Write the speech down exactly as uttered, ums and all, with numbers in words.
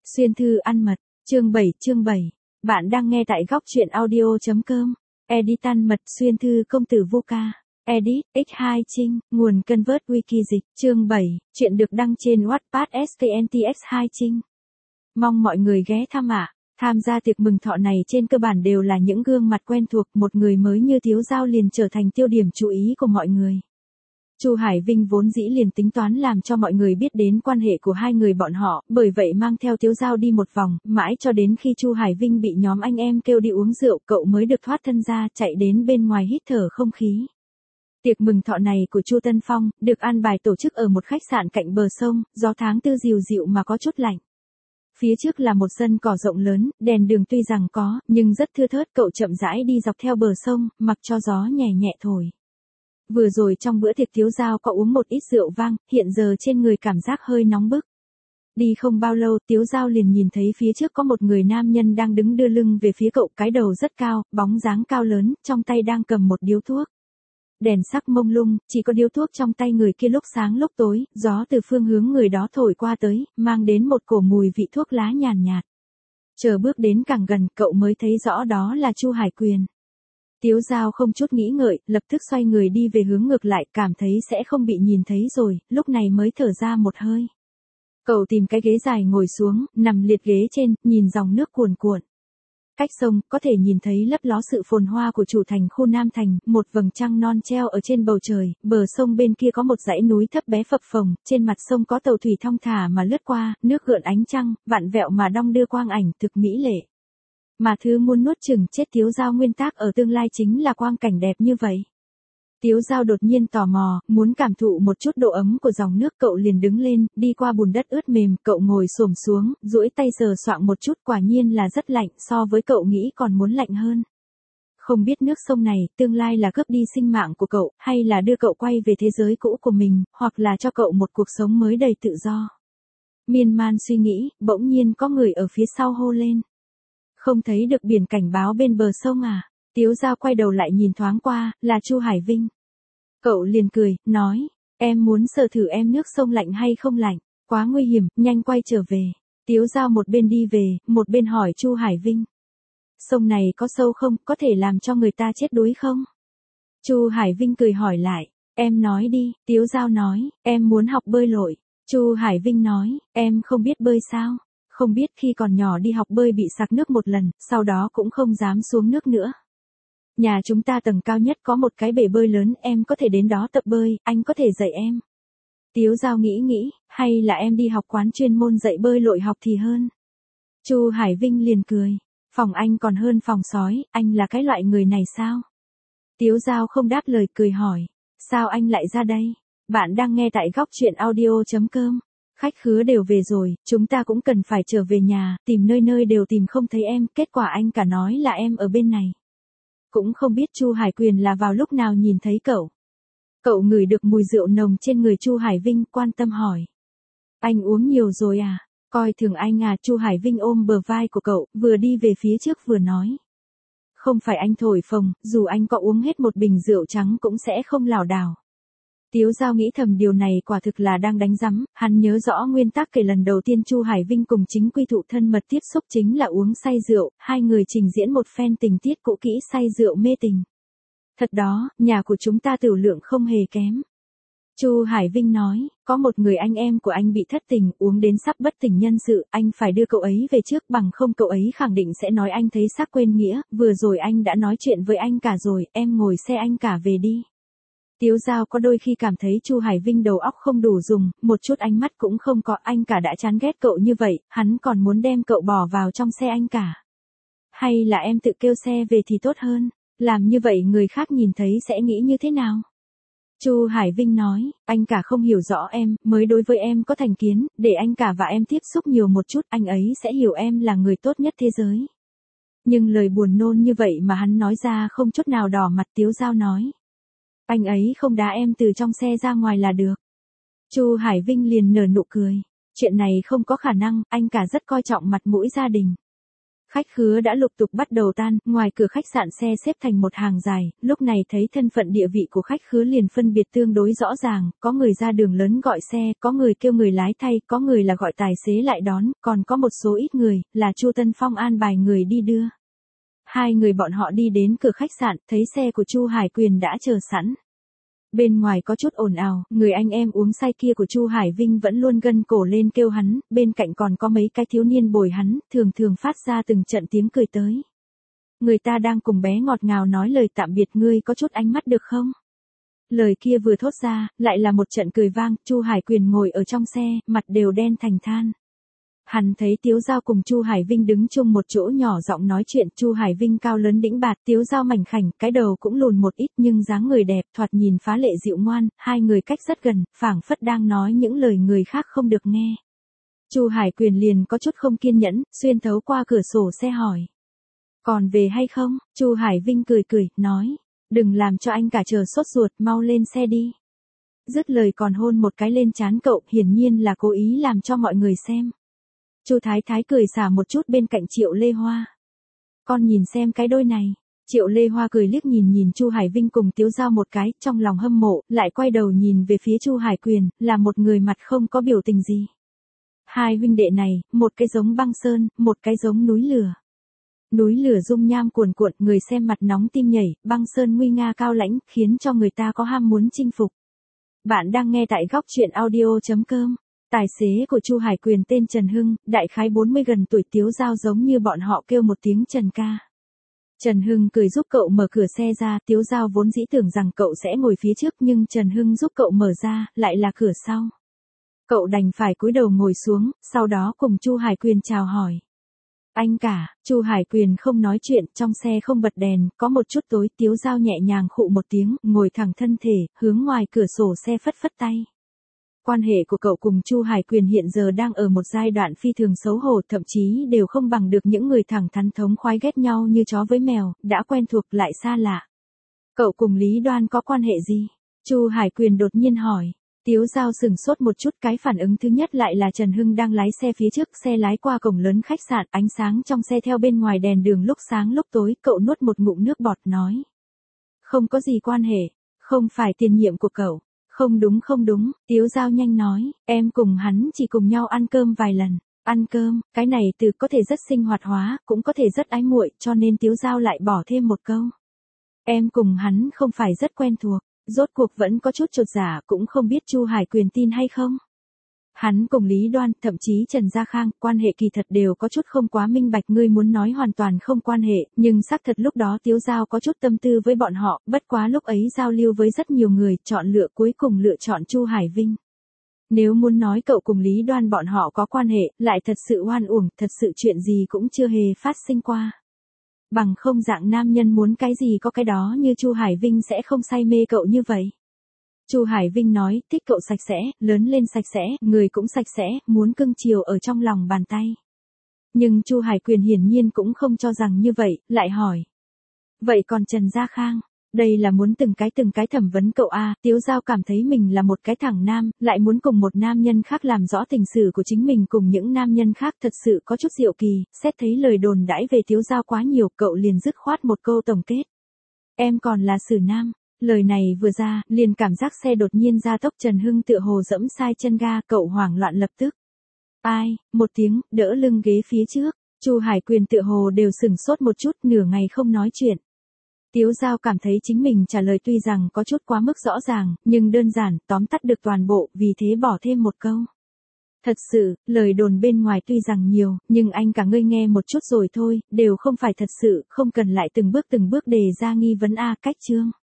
Xuyên thư ăn mật, chương bảy chương bảy. Bạn đang nghe tại góc truyện audio.com. Editan mật xuyên thư công tử vô ca. Edit, ích hai Trinh, nguồn Convert Wiki dịch, chương bảy, chuyện được đăng trên Wattpad ét ca en tê ích hai Trinh. Mong mọi người ghé thăm ạ. Tham gia tiệc mừng thọ này trên cơ bản đều là những gương mặt quen thuộc, một người mới như Tiếu Dao liền trở thành tiêu điểm chú ý của mọi người. Chu Hải Vinh vốn dĩ liền tính toán làm cho mọi người biết đến quan hệ của hai người bọn họ, bởi vậy mang theo Tiếu Dao đi một vòng, mãi cho đến khi Chu Hải Vinh bị nhóm anh em kêu đi uống rượu, cậu mới được thoát thân ra, chạy đến bên ngoài hít thở không khí. Tiệc mừng thọ này của Chu Tân Phong, được an bài tổ chức ở một khách sạn cạnh bờ sông, gió tháng tư dịu dịu mà có chút lạnh. Phía trước là một sân cỏ rộng lớn, đèn đường tuy rằng có, nhưng rất thưa thớt, cậu chậm rãi đi dọc theo bờ sông, mặc cho gió nhẹ nhẹ thổi. Vừa rồi trong bữa tiệc Tiếu Dao có uống một ít rượu vang, hiện giờ trên người cảm giác hơi nóng bức. Đi không bao lâu, Tiếu Dao liền nhìn thấy phía trước có một người nam nhân đang đứng đưa lưng về phía cậu, cái đầu rất cao, bóng dáng cao lớn, trong tay đang cầm một điếu thuốc. Đèn sắc mông lung, chỉ có điếu thuốc trong tay người kia lúc sáng lúc tối, gió từ phương hướng người đó thổi qua tới, mang đến một cổ mùi vị thuốc lá nhàn nhạt. Chờ bước đến càng gần, cậu mới thấy rõ đó là Chu Hải Quyền. Tiếu Dao không chút nghĩ ngợi, lập tức xoay người đi về hướng ngược lại, cảm thấy sẽ không bị nhìn thấy rồi, lúc này mới thở ra một hơi. Cậu tìm cái ghế dài ngồi xuống, nằm liệt ghế trên, nhìn dòng nước cuồn cuộn. Cách sông, có thể nhìn thấy lấp ló sự phồn hoa của chủ thành khu Nam Thành, một vầng trăng non treo ở trên bầu trời, bờ sông bên kia có một dãy núi thấp bé phập phồng, trên mặt sông có tàu thủy thong thả mà lướt qua, nước gợn ánh trăng, vặn vẹo mà đong đưa quang ảnh, thực mỹ lệ. Mà thứ muốn nuốt chửng chết Tiếu Dao nguyên tắc ở tương lai chính là quang cảnh đẹp như vậy. Tiếu Dao đột nhiên tò mò, muốn cảm thụ một chút độ ấm của dòng nước, cậu liền đứng lên, đi qua bùn đất ướt mềm, cậu ngồi xổm xuống, duỗi tay sờ soạng một chút, quả nhiên là rất lạnh, so với cậu nghĩ còn muốn lạnh hơn. Không biết nước sông này, tương lai là cướp đi sinh mạng của cậu, hay là đưa cậu quay về thế giới cũ của mình, hoặc là cho cậu một cuộc sống mới đầy tự do. Miên man suy nghĩ, bỗng nhiên có người ở phía sau hô lên. Không thấy được biển cảnh báo bên bờ sông à? Tiếu Dao quay đầu lại nhìn thoáng qua, là Chu Hải Vinh. Cậu liền cười, nói, em muốn sờ thử em nước sông lạnh hay không lạnh, quá nguy hiểm, nhanh quay trở về. Tiếu Dao một bên đi về, một bên hỏi Chu Hải Vinh. Sông này có sâu không, có thể làm cho người ta chết đuối không? Chu Hải Vinh cười hỏi lại, em nói đi, Tiếu Dao nói, em muốn học bơi lội. Chu Hải Vinh nói, em không biết bơi sao? Không biết, khi còn nhỏ đi học bơi bị sặc nước một lần, sau đó cũng không dám xuống nước nữa. Nhà chúng ta tầng cao nhất có một cái bể bơi lớn, em có thể đến đó tập bơi, anh có thể dạy em. Tiếu Dao nghĩ nghĩ, hay là em đi học quán chuyên môn dạy bơi lội học thì hơn. Chu Hải Vinh liền cười, phòng anh còn hơn phòng sói, anh là cái loại người này sao? Tiếu Dao không đáp lời, cười hỏi, sao anh lại ra đây? Bạn đang nghe tại góc truyện audio.com. Khách khứa đều về rồi, chúng ta cũng cần phải trở về nhà, tìm nơi nơi đều tìm không thấy em, kết quả anh cả nói là em ở bên này. Cũng không biết Chu Hải Quyền là vào lúc nào nhìn thấy cậu. Cậu ngửi được mùi rượu nồng trên người Chu Hải Vinh, quan tâm hỏi. Anh uống nhiều rồi à? Coi thường anh à? Chu Hải Vinh ôm bờ vai của cậu, vừa đi về phía trước vừa nói. Không phải anh thổi phồng, dù anh có uống hết một bình rượu trắng cũng sẽ không lảo đảo. Tiếu Dao nghĩ thầm điều này quả thực là đang đánh rắm, hắn nhớ rõ nguyên tắc kể lần đầu tiên Chu Hải Vinh cùng chính quy thụ thân mật tiếp xúc chính là uống say rượu, hai người trình diễn một phen tình tiết cũ kỹ say rượu mê tình. Thật đó, nhà của chúng ta tửu lượng không hề kém. Chu Hải Vinh nói, có một người anh em của anh bị thất tình, uống đến sắp bất tỉnh nhân sự, anh phải đưa cậu ấy về trước, bằng không cậu ấy khẳng định sẽ nói anh thấy xác quên nghĩa, vừa rồi anh đã nói chuyện với anh cả rồi, em ngồi xe anh cả về đi. Tiếu Dao có đôi khi cảm thấy Chu Hải Vinh đầu óc không đủ dùng, một chút ánh mắt cũng không có, anh cả đã chán ghét cậu như vậy, hắn còn muốn đem cậu bỏ vào trong xe anh cả. Hay là em tự kêu xe về thì tốt hơn, làm như vậy người khác nhìn thấy sẽ nghĩ như thế nào? Chu Hải Vinh nói, anh cả không hiểu rõ em, mới đối với em có thành kiến, để anh cả và em tiếp xúc nhiều một chút, anh ấy sẽ hiểu em là người tốt nhất thế giới. Nhưng lời buồn nôn như vậy mà hắn nói ra không chút nào đỏ mặt. Tiếu Dao nói. Anh ấy không đá em từ trong xe ra ngoài là được. Chu Hải Vinh liền nở nụ cười. Chuyện này không có khả năng, anh cả rất coi trọng mặt mũi gia đình. Khách khứa đã lục tục bắt đầu tan, ngoài cửa khách sạn xe xếp thành một hàng dài, lúc này thấy thân phận địa vị của khách khứa liền phân biệt tương đối rõ ràng, có người ra đường lớn gọi xe, có người kêu người lái thay, có người là gọi tài xế lại đón, còn có một số ít người, là Chu Tân Phong an bài người đi đưa. Hai người bọn họ đi đến cửa khách sạn, thấy xe của Chu Hải Quyền đã chờ sẵn. Bên ngoài có chút ồn ào, người anh em uống say kia của Chu Hải Vinh vẫn luôn gân cổ lên kêu hắn, bên cạnh còn có mấy cái thiếu niên bồi hắn, thường thường phát ra từng trận tiếng cười tới. Người ta đang cùng bé ngọt ngào nói lời tạm biệt, ngươi có chút ánh mắt được không? Lời kia vừa thốt ra, lại là một trận cười vang, Chu Hải Quyền ngồi ở trong xe, mặt đều đen thành than. Hắn thấy Tiếu Giao cùng Chu Hải Vinh đứng chung một chỗ nhỏ giọng nói chuyện, Chu Hải Vinh cao lớn đĩnh bạt, Tiếu Giao mảnh khảnh, cái đầu cũng lùn một ít nhưng dáng người đẹp, thoạt nhìn phá lệ dịu ngoan, hai người cách rất gần, phảng phất đang nói những lời người khác không được nghe. Chu Hải Quyền liền có chút không kiên nhẫn, xuyên thấu qua cửa sổ xe hỏi. Còn về hay không? Chu Hải Vinh cười cười, nói. Đừng làm cho anh cả chờ sốt ruột, mau lên xe đi. Dứt lời còn hôn một cái lên trán cậu, hiển nhiên là cố ý làm cho mọi người xem. Chu Thái Thái cười xả một chút bên cạnh Triệu Lê Hoa. Con nhìn xem cái đôi này. Triệu Lê Hoa cười liếc nhìn nhìn Chu Hải Vinh cùng Tiếu Giao một cái, trong lòng hâm mộ, lại quay đầu nhìn về phía Chu Hải Quyền, là một người mặt không có biểu tình gì. Hai huynh đệ này, một cái giống băng sơn, một cái giống núi lửa. Núi lửa dung nham cuồn cuộn, người xem mặt nóng tim nhảy, băng sơn nguy nga cao lãnh, khiến cho người ta có ham muốn chinh phục. Bạn đang nghe tại góc truyện audio chấm com. Tài xế của Chu Hải Quyền tên Trần Hưng, đại khái bốn mươi gần tuổi, Tiếu Giao giống như bọn họ kêu một tiếng Trần ca. Trần Hưng cười giúp cậu mở cửa xe ra, Tiếu Giao vốn dĩ tưởng rằng cậu sẽ ngồi phía trước nhưng Trần Hưng giúp cậu mở ra, lại là cửa sau. Cậu đành phải cúi đầu ngồi xuống, sau đó cùng Chu Hải Quyền chào hỏi. Anh cả, Chu Hải Quyền không nói chuyện, trong xe không bật đèn, có một chút tối, Tiếu Giao nhẹ nhàng khụ một tiếng, ngồi thẳng thân thể, hướng ngoài cửa sổ xe phất phất tay. Quan hệ của cậu cùng Chu Hải Quyền hiện giờ đang ở một giai đoạn phi thường xấu hổ, thậm chí đều không bằng được những người thẳng thắn thống khoái ghét nhau như chó với mèo, đã quen thuộc lại xa lạ. Cậu cùng Lý Đoan có quan hệ gì? Chu Hải Quyền đột nhiên hỏi. Tiếu Giao sừng sốt một chút, cái phản ứng thứ nhất lại là Trần Hưng đang lái xe phía trước, xe lái qua cổng lớn khách sạn, ánh sáng trong xe theo bên ngoài đèn đường lúc sáng lúc tối, cậu nuốt một ngụm nước bọt nói. Không có gì quan hệ, không phải tiền nhiệm của cậu. Không đúng không đúng, Tiếu Giao nhanh nói, em cùng hắn chỉ cùng nhau ăn cơm vài lần. Ăn cơm, cái này từ có thể rất sinh hoạt hóa, cũng có thể rất ái muội, cho nên Tiếu Giao lại bỏ thêm một câu. Em cùng hắn không phải rất quen thuộc, rốt cuộc vẫn có chút chột dạ, cũng không biết Chu Hải Quyền tin hay không. Hắn cùng Lý Đoan, thậm chí Trần Gia Khang, quan hệ kỳ thật đều có chút không quá minh bạch, ngươi muốn nói hoàn toàn không quan hệ, nhưng xác thật lúc đó Tiếu Giao có chút tâm tư với bọn họ, bất quá lúc ấy giao lưu với rất nhiều người, chọn lựa cuối cùng lựa chọn Chu Hải Vinh. Nếu muốn nói cậu cùng Lý Đoan bọn họ có quan hệ, lại thật sự oan uổng, thật sự chuyện gì cũng chưa hề phát sinh qua. Bằng không dạng nam nhân muốn cái gì có cái đó như Chu Hải Vinh sẽ không say mê cậu như vậy. Chu Hải Vinh nói, thích cậu sạch sẽ, lớn lên sạch sẽ, người cũng sạch sẽ, muốn cưng chiều ở trong lòng bàn tay. Nhưng Chu Hải Quyền hiển nhiên cũng không cho rằng như vậy, lại hỏi. Vậy còn Trần Gia Khang, đây là muốn từng cái từng cái thẩm vấn cậu a. Tiếu Giao cảm thấy mình là một cái thẳng nam, lại muốn cùng một nam nhân khác làm rõ tình sử của chính mình cùng những nam nhân khác, thật sự có chút diệu kỳ, xét thấy lời đồn đãi về Tiếu Giao quá nhiều, cậu liền dứt khoát một câu tổng kết. Em còn là xử nam. Lời này vừa ra, liền cảm giác xe đột nhiên ra tốc, Trần Hưng tựa hồ dẫm sai chân ga, cậu hoảng loạn lập tức. Ai, một tiếng, đỡ lưng ghế phía trước, Chu Hải Quyền tựa hồ đều sừng sốt một chút, nửa ngày không nói chuyện. Tiếu Giao cảm thấy chính mình trả lời tuy rằng có chút quá mức rõ ràng, nhưng đơn giản, tóm tắt được toàn bộ, vì thế bỏ thêm một câu. Thật sự, lời đồn bên ngoài tuy rằng nhiều, nhưng anh cả ngươi nghe một chút rồi thôi, đều không phải thật sự, không cần lại từng bước từng bước đề ra nghi vấn a. Cách chương.